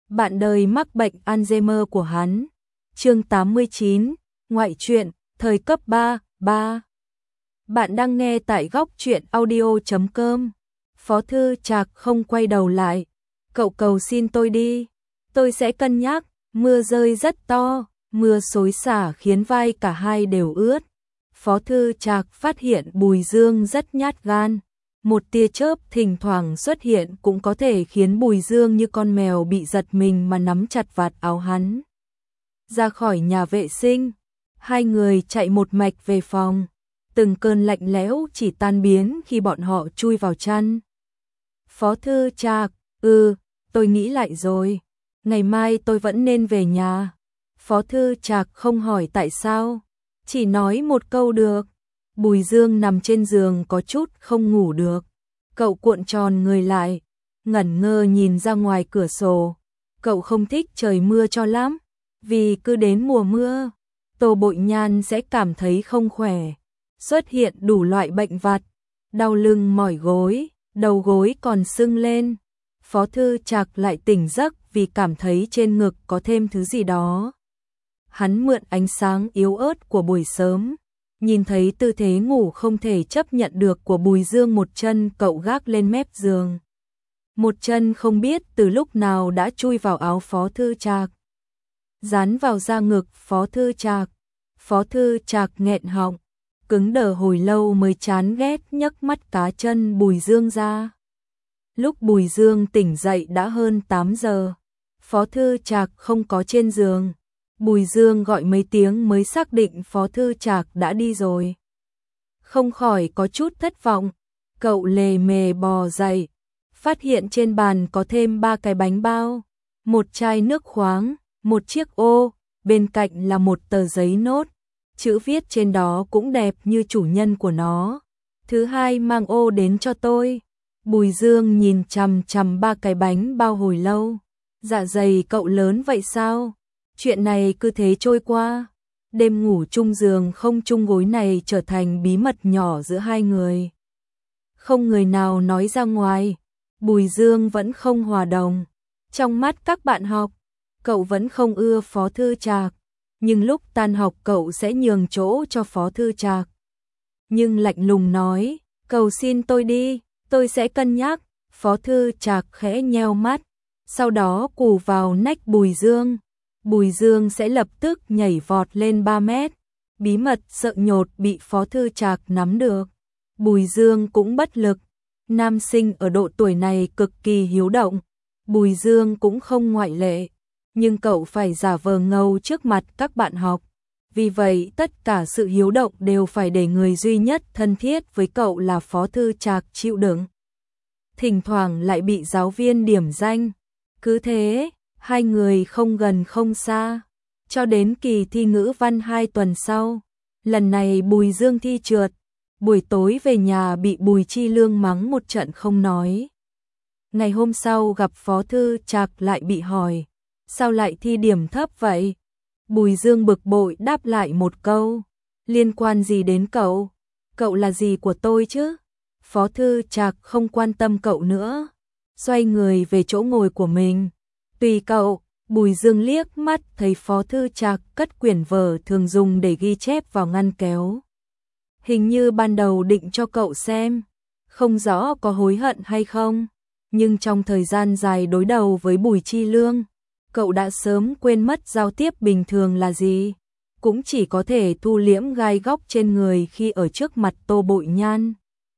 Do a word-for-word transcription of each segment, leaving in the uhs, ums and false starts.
bạn đời mắc bệnh Alzheimer của hắn. Chương tám mươi chín, ngoại truyện, thời cấp ba, ba. Bạn đang nghe tại góc truyện audio chấm com. Phó Thư Trạc không quay đầu lại. Cậu cầu xin tôi đi. Tôi sẽ cân nhắc. Mưa rơi rất to, mưa xối xả khiến vai cả hai đều ướt. Phó Thư Trạc phát hiện Bùi Dương rất nhát gan. Một tia chớp thỉnh thoảng xuất hiện cũng có thể khiến Bùi Dương như con mèo bị giật mình mà nắm chặt vạt áo hắn. Ra khỏi nhà vệ sinh, hai người chạy một mạch về phòng. Từng cơn lạnh lẽo chỉ tan biến khi bọn họ chui vào chăn. Phó Thư Trạc, ừ, tôi nghĩ lại rồi. Ngày mai tôi vẫn nên về nhà. Phó Thư Trạc không hỏi tại sao, chỉ nói một câu được. Bùi Dương nằm trên giường có chút không ngủ được. Cậu cuộn tròn người lại, ngẩn ngơ nhìn ra ngoài cửa sổ. Cậu không thích trời mưa cho lắm, vì cứ đến mùa mưa, Tô Bội Nhan sẽ cảm thấy không khỏe, xuất hiện đủ loại bệnh vặt, đau lưng mỏi gối, đầu gối còn sưng lên. Phó Thư Trạc lại tỉnh giấc vì cảm thấy trên ngực có thêm thứ gì đó. Hắn mượn ánh sáng yếu ớt của buổi sớm, nhìn thấy tư thế ngủ không thể chấp nhận được của Bùi Dương, một chân cậu gác lên mép giường. Một chân không biết từ lúc nào đã chui vào áo Phó Thư Trạc, dán vào da ngực Phó Thư Trạc. Phó Thư Trạc nghẹn họng, cứng đờ hồi lâu mới chán ghét nhấc mắt cá chân Bùi Dương ra. Lúc Bùi Dương tỉnh dậy đã hơn tám giờ. Phó Thư Trạc không có trên giường. Bùi Dương gọi mấy tiếng mới xác định Phó Thư Trạc đã đi rồi. Không khỏi có chút thất vọng. Cậu lề mề bò dậy, phát hiện trên bàn có thêm ba cái bánh bao, một chai nước khoáng, một chiếc ô, bên cạnh là một tờ giấy nốt. Chữ viết trên đó cũng đẹp như chủ nhân của nó. Thứ hai mang ô đến cho tôi. Bùi Dương nhìn chằm chằm ba cái bánh bao hồi lâu. Dạ dày cậu lớn vậy sao? Chuyện này cứ thế trôi qua. Đêm ngủ chung giường không chung gối này trở thành bí mật nhỏ giữa hai người. Không người nào nói ra ngoài. Bùi Dương vẫn không hòa đồng. Trong mắt các bạn học, cậu vẫn không ưa Phó Thư Trạc. Nhưng lúc tan học cậu sẽ nhường chỗ cho Phó Thư Trạc. Nhưng lạnh lùng nói, cầu xin tôi đi, tôi sẽ cân nhắc. Phó Thư Trạc khẽ nheo mắt, sau đó cù vào nách Bùi Dương. Bùi Dương sẽ lập tức nhảy vọt lên ba mét. Bí mật sợ nhột bị Phó Thư Trạc nắm được. Bùi Dương cũng bất lực. Nam sinh ở độ tuổi này cực kỳ hiếu động. Bùi Dương cũng không ngoại lệ. Nhưng cậu phải giả vờ ngầu trước mặt các bạn học. Vì vậy tất cả sự hiếu động đều phải để người duy nhất thân thiết với cậu là Phó Thư Trạc chịu đựng. Thỉnh thoảng lại bị giáo viên điểm danh. Cứ thế, hai người không gần không xa. Cho đến kỳ thi ngữ văn hai tuần sau. Lần này Bùi Dương thi trượt. Buổi tối về nhà bị Bùi Chi Lương mắng một trận không nói. Ngày hôm sau gặp Phó Thư Trạc lại bị hỏi. Sao lại thi điểm thấp vậy? Bùi Dương bực bội đáp lại một câu. Liên quan gì đến cậu? Cậu là gì của tôi chứ? Phó Thư Trạc không quan tâm cậu nữa. Xoay người về chỗ ngồi của mình. Tùy cậu. Bùi Dương liếc mắt thấy Phó Thư Trạc cất quyển vở thường dùng để ghi chép vào ngăn kéo. Hình như ban đầu định cho cậu xem. Không rõ có hối hận hay không. Nhưng trong thời gian dài đối đầu với Bùi Chi Lương, cậu đã sớm quên mất giao tiếp bình thường là gì. Cũng chỉ có thể thu liễm gai góc trên người khi ở trước mặt Tô Bội Nhan.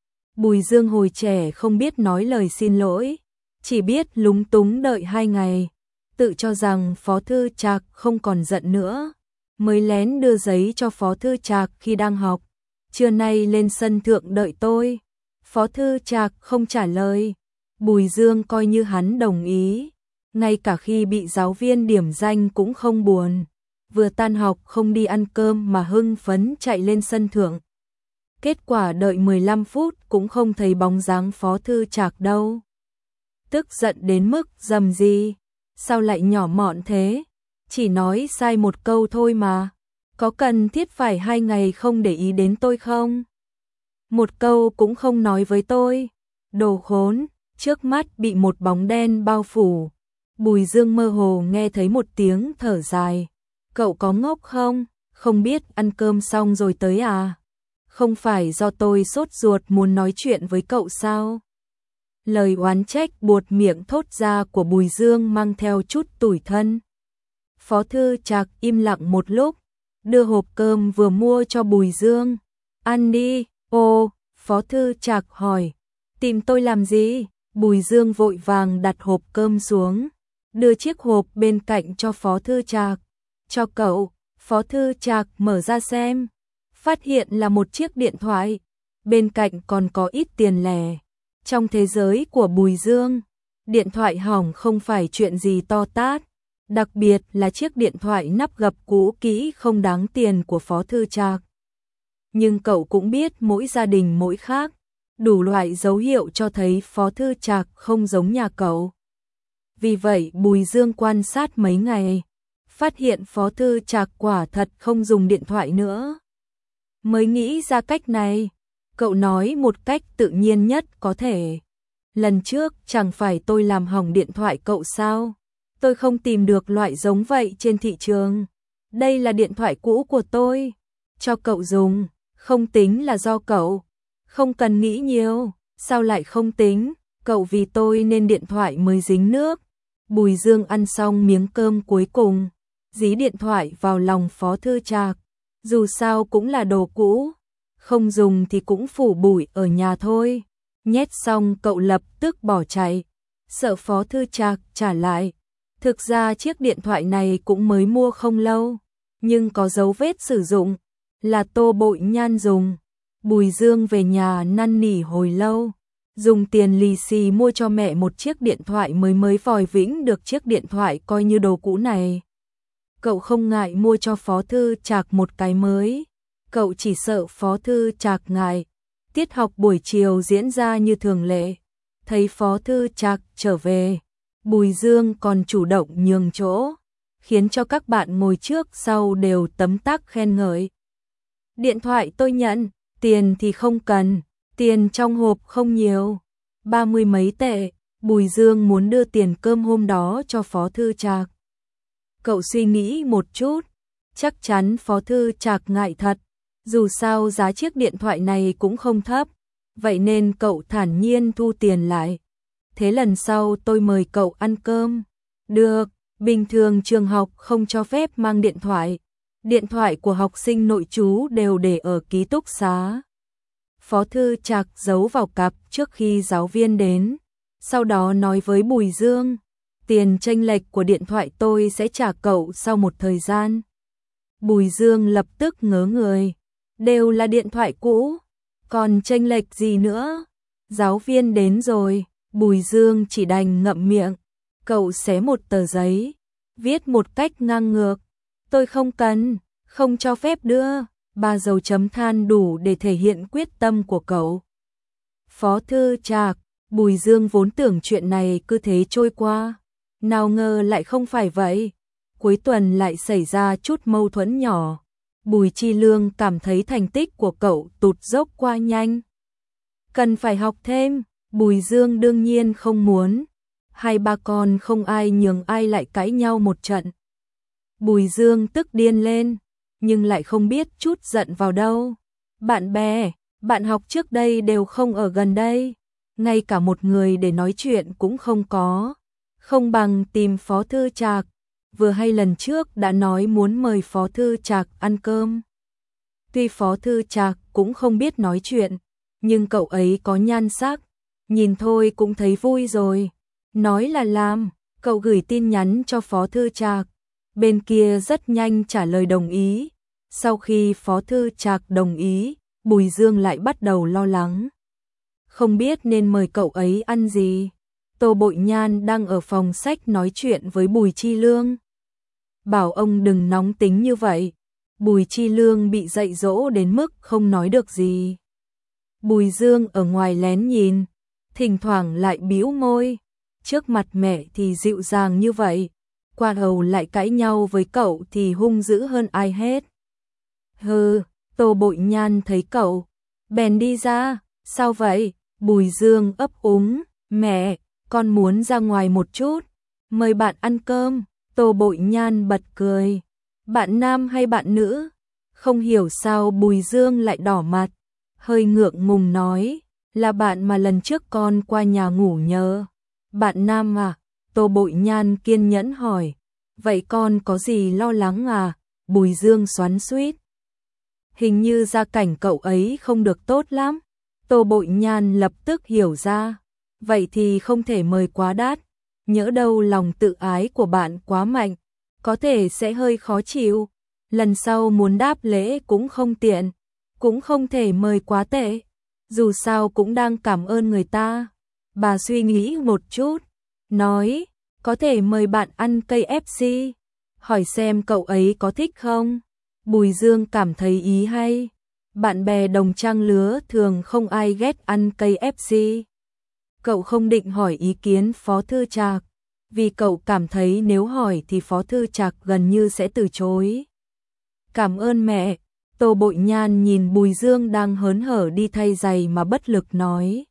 Bùi Dương hồi trẻ không biết nói lời xin lỗi, chỉ biết lúng túng đợi hai ngày. Tự cho rằng Phó Thư Trạc không còn giận nữa, mới lén đưa giấy cho Phó Thư Trạc khi đang học. Trưa nay lên sân thượng đợi tôi. Phó Thư Trạc không trả lời. Bùi Dương coi như hắn đồng ý. Ngay cả khi bị giáo viên điểm danh cũng không buồn. Vừa tan học không đi ăn cơm mà hưng phấn chạy lên sân thượng. Kết quả đợi mười lăm phút cũng không thấy bóng dáng Phó Thư Trạc đâu. Tức giận đến mức dầm gì. Sao lại nhỏ mọn thế? Chỉ nói sai một câu thôi mà. Có cần thiết phải hai ngày không để ý đến tôi không? Một câu cũng không nói với tôi. Đồ khốn, trước mắt bị một bóng đen bao phủ. Bùi Dương mơ hồ nghe thấy một tiếng thở dài. Cậu có ngốc không? Không biết ăn cơm xong rồi tới à? Không phải do tôi sốt ruột muốn nói chuyện với cậu sao? Lời oán trách buột miệng thốt ra của Bùi Dương mang theo chút tủi thân. Phó Thư Trạc im lặng một lúc, đưa hộp cơm vừa mua cho Bùi Dương. Ăn đi. Ô, Phó Thư Trạc hỏi. Tìm tôi làm gì? Bùi Dương vội vàng đặt hộp cơm xuống, đưa chiếc hộp bên cạnh cho Phó Thư Trạc. Cho cậu. Phó Thư Trạc mở ra xem, phát hiện là một chiếc điện thoại, bên cạnh còn có ít tiền lẻ. Trong thế giới của Bùi Dương, điện thoại hỏng không phải chuyện gì to tát, đặc biệt là chiếc điện thoại nắp gập cũ kỹ không đáng tiền của Phó Thư Trạc. Nhưng cậu cũng biết mỗi gia đình mỗi khác, đủ loại dấu hiệu cho thấy Phó Thư Trạc không giống nhà cậu. Vì vậy Bùi Dương quan sát mấy ngày, phát hiện Phó Thư Trạc quả thật không dùng điện thoại nữa. Mới nghĩ ra cách này, cậu nói một cách tự nhiên nhất có thể. Lần trước chẳng phải tôi làm hỏng điện thoại cậu sao? Tôi không tìm được loại giống vậy trên thị trường. Đây là điện thoại cũ của tôi, cho cậu dùng, không tính là do cậu. Không cần nghĩ nhiều, sao lại không tính, cậu vì tôi nên điện thoại mới dính nước. Bùi Dương ăn xong miếng cơm cuối cùng, dí điện thoại vào lòng Phó Thư Trạc. Dù sao cũng là đồ cũ, không dùng thì cũng phủ bụi ở nhà thôi. Nhét xong cậu lập tức bỏ chạy, sợ Phó Thư Trạc trả lại. Thực ra chiếc điện thoại này cũng mới mua không lâu, nhưng có dấu vết sử dụng, là Tô Bội Nhan dùng. Bùi Dương về nhà năn nỉ hồi lâu, dùng tiền lì xì mua cho mẹ một chiếc điện thoại mới mới vòi vĩnh được chiếc điện thoại coi như đồ cũ này. Cậu không ngại mua cho Phó Thư Trạc một cái mới, cậu chỉ sợ Phó Thư Trạc ngại. Tiết học buổi chiều diễn ra như thường lệ, thấy Phó Thư Trạc trở về, Bùi Dương còn chủ động nhường chỗ, khiến cho các bạn ngồi trước sau đều tấm tắc khen ngợi. Điện thoại tôi nhận, tiền thì không cần, tiền trong hộp không nhiều, ba mươi mấy tệ. Bùi Dương muốn đưa tiền cơm hôm đó cho Phó Thư Trạc. Cậu suy nghĩ một chút, chắc chắn Phó Thư Trạc ngại thật, dù sao giá chiếc điện thoại này cũng không thấp, vậy nên cậu thản nhiên thu tiền lại. Thế lần sau tôi mời cậu ăn cơm. Được, bình thường trường học không cho phép mang điện thoại. Điện thoại của học sinh nội trú đều để ở ký túc xá. Phó Thư Trạc giấu vào cặp trước khi giáo viên đến, sau đó nói với Bùi Dương, tiền chênh lệch của điện thoại tôi sẽ trả cậu sau một thời gian. Bùi Dương lập tức ngớ người, đều là điện thoại cũ, còn chênh lệch gì nữa? Giáo viên đến rồi, Bùi Dương chỉ đành ngậm miệng, cậu xé một tờ giấy, viết một cách ngang ngược, tôi không cần, không cho phép đưa, ba dấu chấm than đủ để thể hiện quyết tâm của cậu. Phó Thư Trạc, Bùi Dương vốn tưởng chuyện này cứ thế trôi qua, nào ngờ lại không phải vậy. Cuối tuần lại xảy ra chút mâu thuẫn nhỏ, Bùi Chi Lương cảm thấy thành tích của cậu tụt dốc quá nhanh. Cần phải học thêm, Bùi Dương đương nhiên không muốn, hai ba con không ai nhường ai lại cãi nhau một trận. Bùi Dương tức điên lên, nhưng lại không biết chút giận vào đâu. Bạn bè, bạn học trước đây đều không ở gần đây, ngay cả một người để nói chuyện cũng không có, không bằng tìm Phó Thư Trạc. Vừa hay lần trước đã nói muốn mời Phó Thư Trạc ăn cơm. Tuy Phó Thư Trạc cũng không biết nói chuyện, nhưng cậu ấy có nhan sắc, nhìn thôi cũng thấy vui rồi. Nói là làm, cậu gửi tin nhắn cho Phó Thư Trạc, bên kia rất nhanh trả lời đồng ý. Sau khi Phó Thư Trạc đồng ý, Bùi Dương lại bắt đầu lo lắng, không biết nên mời cậu ấy ăn gì. Tô Bội Nhan đang ở phòng sách nói chuyện với Bùi Chi Lương, bảo ông đừng nóng tính như vậy. Bùi Chi Lương bị dạy dỗ đến mức không nói được gì. Bùi Dương ở ngoài lén nhìn, thỉnh thoảng lại bĩu môi, trước mặt mẹ thì dịu dàng như vậy, qua hầu lại cãi nhau với cậu thì hung dữ hơn ai hết. Hừ, Tô Bội Nhan thấy cậu, bèn đi ra, sao vậy? Bùi Dương ấp úng, mẹ, con muốn ra ngoài một chút. mời bạn ăn cơm. Tô Bội Nhan bật cười. Bạn nam hay bạn nữ? Không hiểu sao Bùi Dương lại đỏ mặt, hơi ngượng ngùng nói, là bạn mà lần trước con qua nhà ngủ nhớ. Bạn nam à? Tô Bội Nhan kiên nhẫn hỏi. Vậy con có gì lo lắng à? Bùi Dương xoắn xuýt. Hình như gia cảnh cậu ấy không được tốt lắm. Tô Bội Nhan lập tức hiểu ra. Vậy thì không thể mời quá đắt. Nhỡ đâu lòng tự ái của bạn quá mạnh, có thể sẽ hơi khó chịu. Lần sau muốn đáp lễ cũng không tiện, cũng không thể mời quá tệ. Dù sao cũng đang cảm ơn người ta. Bà suy nghĩ một chút, nói, có thể mời bạn ăn cây ép xê, hỏi xem cậu ấy có thích không. Bùi Dương cảm thấy ý hay. Bạn bè đồng trang lứa thường không ai ghét ăn cây ép xê. Cậu không định hỏi ý kiến Phó Thư Trạc, vì cậu cảm thấy nếu hỏi thì Phó Thư Trạc gần như sẽ từ chối. Cảm ơn mẹ. Tô Bội Nhan nhìn Bùi Dương đang hớn hở đi thay giày mà bất lực nói.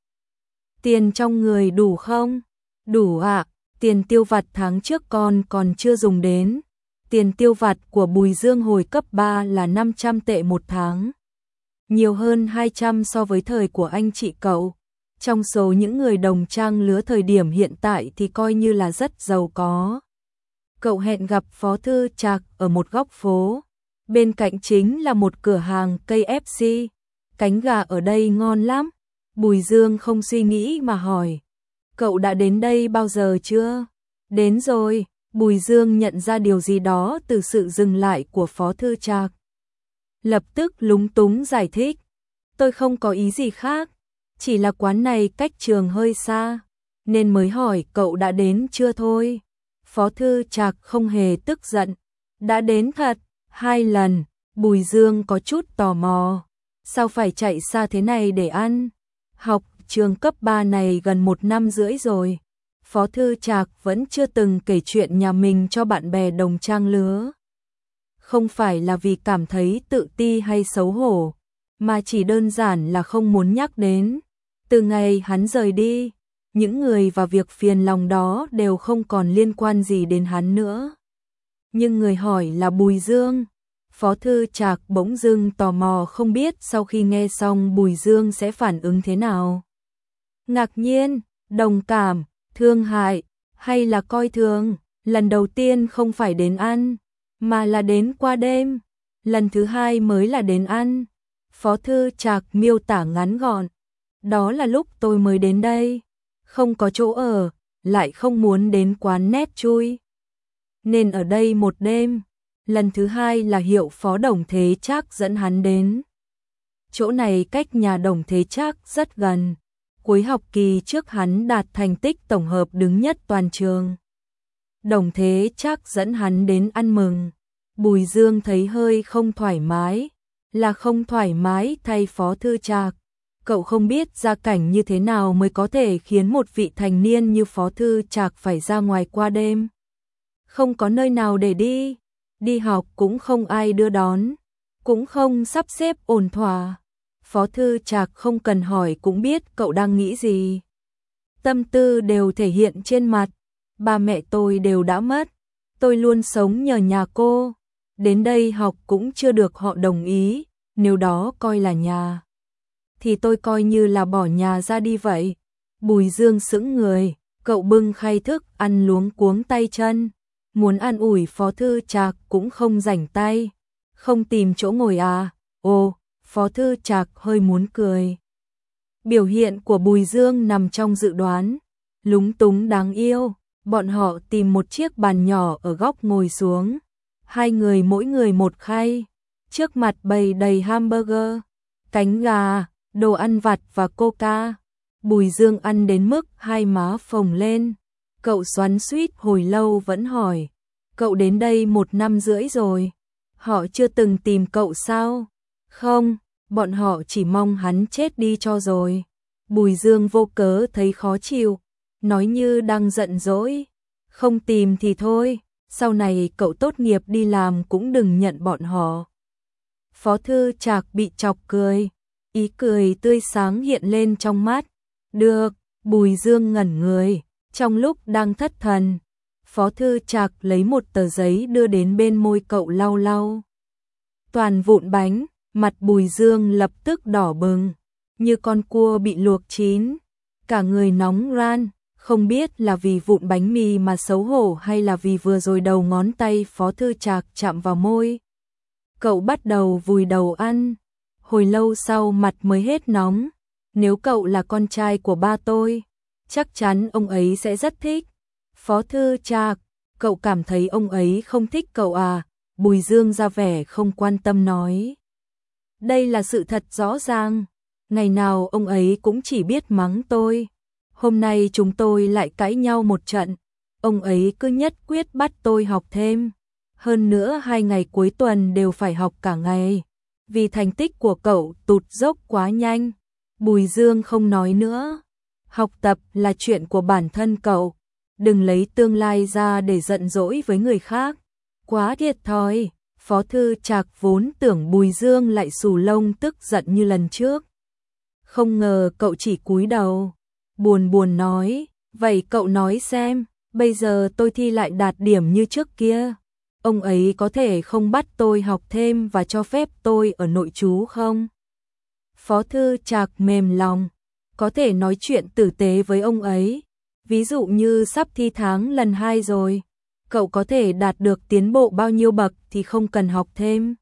Tiền trong người đủ không? Đủ ạ, à, tiền tiêu vặt tháng trước con còn chưa dùng đến. Tiền tiêu vặt của Bùi Dương hồi cấp ba là năm trăm tệ một tháng. Nhiều hơn hai trăm so với thời của anh chị cậu. Trong số những người đồng trang lứa thời điểm hiện tại thì coi như là rất giàu có. Cậu hẹn gặp Phó Thư Trạc ở một góc phố. Bên cạnh chính là một cửa hàng cây ép xê. Cánh gà ở đây ngon lắm. Bùi Dương không suy nghĩ mà hỏi. Cậu đã đến đây bao giờ chưa? Đến rồi. Bùi Dương nhận ra điều gì đó từ sự dừng lại của Phó Thư Trạc. Lập tức lúng túng giải thích. Tôi không có ý gì khác. Chỉ là quán này cách trường hơi xa, nên mới hỏi cậu đã đến chưa thôi. Phó Thư Trạc không hề tức giận. Đã đến thật, hai lần. Bùi Dương có chút tò mò. Sao phải chạy xa thế này để ăn? Học trường cấp ba này gần một năm rưỡi rồi. Phó Thư Trạc vẫn chưa từng kể chuyện nhà mình cho bạn bè đồng trang lứa. Không phải là vì cảm thấy tự ti hay xấu hổ, mà chỉ đơn giản là không muốn nhắc đến. Từ ngày hắn rời đi, những người và việc phiền lòng đó đều không còn liên quan gì đến hắn nữa. Nhưng người hỏi là Bùi Dương. Phó Thư Trạc bỗng dưng tò mò không biết sau khi nghe xong Bùi Dương sẽ phản ứng thế nào. Ngạc nhiên, đồng cảm, thương hại, hay là coi thường. Lần đầu tiên không phải đến ăn, mà là đến qua đêm. Lần thứ hai mới là đến ăn. Phó Thư Trạc miêu tả ngắn gọn. Đó là lúc tôi mới đến đây, không có chỗ ở, lại không muốn đến quán nét chui, nên ở đây một đêm. Lần thứ hai là Hiệu Phó Đồng Thế Trác dẫn hắn đến. Chỗ này cách nhà Đồng Thế Trác rất gần. Cuối học kỳ trước hắn đạt thành tích tổng hợp đứng nhất toàn trường. Đồng Thế Trác dẫn hắn đến ăn mừng. Bùi Dương thấy hơi không thoải mái, là không thoải mái thay Phó Thư Trạc. Cậu không biết gia cảnh như thế nào mới có thể khiến một vị thành niên như Phó Thư Trạc phải ra ngoài qua đêm. Không có nơi nào để đi, đi học cũng không ai đưa đón, cũng không sắp xếp ổn thỏa. Phó Thư Trạc không cần hỏi cũng biết cậu đang nghĩ gì. Tâm tư đều thể hiện trên mặt. Ba mẹ tôi đều đã mất, tôi luôn sống nhờ nhà cô. Đến đây học cũng chưa được họ đồng ý, nếu đó coi là nhà thì tôi coi như là bỏ nhà ra đi vậy. Bùi Dương sững người, cậu bưng khay thức ăn luống cuống tay chân. Muốn an ủi Phó Thư Trạc cũng không rảnh tay. Không tìm chỗ ngồi à? Ồ, Phó Thư Trạc hơi muốn cười. Biểu hiện của Bùi Dương nằm trong dự đoán. Lúng túng đáng yêu. Bọn họ tìm một chiếc bàn nhỏ ở góc ngồi xuống. Hai người mỗi người một khay. Trước mặt bày đầy hamburger, cánh gà, đồ ăn vặt và coca. Bùi Dương ăn đến mức hai má phồng lên. Cậu xoắn xuýt hồi lâu vẫn hỏi. Cậu đến đây một năm rưỡi rồi. Họ chưa từng tìm cậu sao? Không, bọn họ chỉ mong hắn chết đi cho rồi. Bùi Dương vô cớ thấy khó chịu, nói như đang giận dỗi. Không tìm thì thôi, sau này cậu tốt nghiệp đi làm cũng đừng nhận bọn họ. Phó Thư Trạc bị chọc cười. Ý cười tươi sáng hiện lên trong mắt. Được, Bùi Dương ngẩn người, trong lúc đang thất thần. Phó Thư Trạc lấy một tờ giấy đưa đến bên môi cậu lau lau. Toàn vụn bánh, mặt Bùi Dương lập tức đỏ bừng, như con cua bị luộc chín, cả người nóng ran, không biết là vì vụn bánh mì mà xấu hổ hay là vì vừa rồi đầu ngón tay Phó Thư Trạc chạm vào môi. Cậu bắt đầu vùi đầu ăn, hồi lâu sau mặt mới hết nóng. Nếu cậu là con trai của ba tôi, chắc chắn ông ấy sẽ rất thích. Phó Thư Trạc, cậu cảm thấy ông ấy không thích cậu à? Bùi Dương ra vẻ không quan tâm nói. Đây là sự thật rõ ràng, ngày nào ông ấy cũng chỉ biết mắng tôi. Hôm nay chúng tôi lại cãi nhau một trận, ông ấy cứ nhất quyết bắt tôi học thêm. Hơn nữa hai ngày cuối tuần đều phải học cả ngày, vì thành tích của cậu tụt dốc quá nhanh. Bùi Dương không nói nữa. Học tập là chuyện của bản thân cậu, đừng lấy tương lai ra để giận dỗi với người khác. Quá thiệt thòi. Phó Thư Trạc vốn tưởng Bùi Dương lại xù lông tức giận như lần trước. Không ngờ cậu chỉ cúi đầu, buồn buồn nói, vậy cậu nói xem, bây giờ tôi thi lại đạt điểm như trước kia, ông ấy có thể không bắt tôi học thêm và cho phép tôi ở nội trú không? Phó Thư Trạc mềm lòng, có thể nói chuyện tử tế với ông ấy, ví dụ như sắp thi tháng lần hai rồi, cậu có thể đạt được tiến bộ bao nhiêu bậc thì không cần học thêm,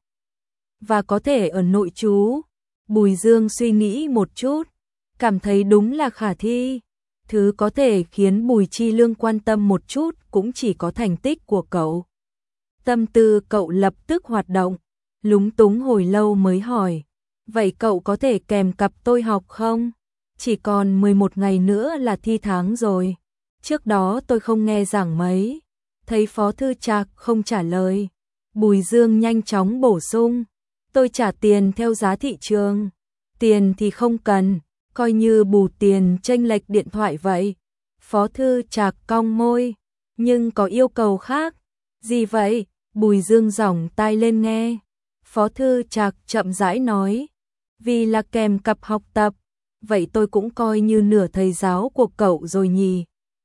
và có thể ở nội trú. Bùi Dương suy nghĩ một chút, cảm thấy đúng là khả thi. Thứ có thể khiến Bùi Chi Lương quan tâm một chút cũng chỉ có thành tích của cậu. Tâm tư cậu lập tức hoạt động, lúng túng hồi lâu mới hỏi, vậy cậu có thể kèm cặp tôi học không? Chỉ còn mười một ngày nữa là thi tháng rồi, trước đó tôi không nghe giảng mấy. Thấy Phó Thư Trạc không trả lời, Bùi Dương nhanh chóng bổ sung, tôi trả tiền theo giá thị trường, tiền thì không cần, coi như bù tiền chênh lệch điện thoại vậy. Phó Thư Trạc cong môi, nhưng có yêu cầu khác. Gì vậy? Bùi Dương giỏng tai lên nghe. Phó Thư Trạc chậm rãi nói, vì là kèm cặp học tập, vậy tôi cũng coi như nửa thầy giáo của cậu rồi nhỉ.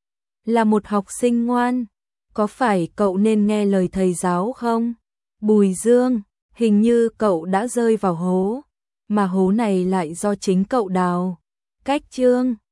Là một học sinh ngoan, có phải cậu nên nghe lời thầy giáo không? Bùi Dương, hình như cậu đã rơi vào hố, mà hố này lại do chính cậu đào. Cách chương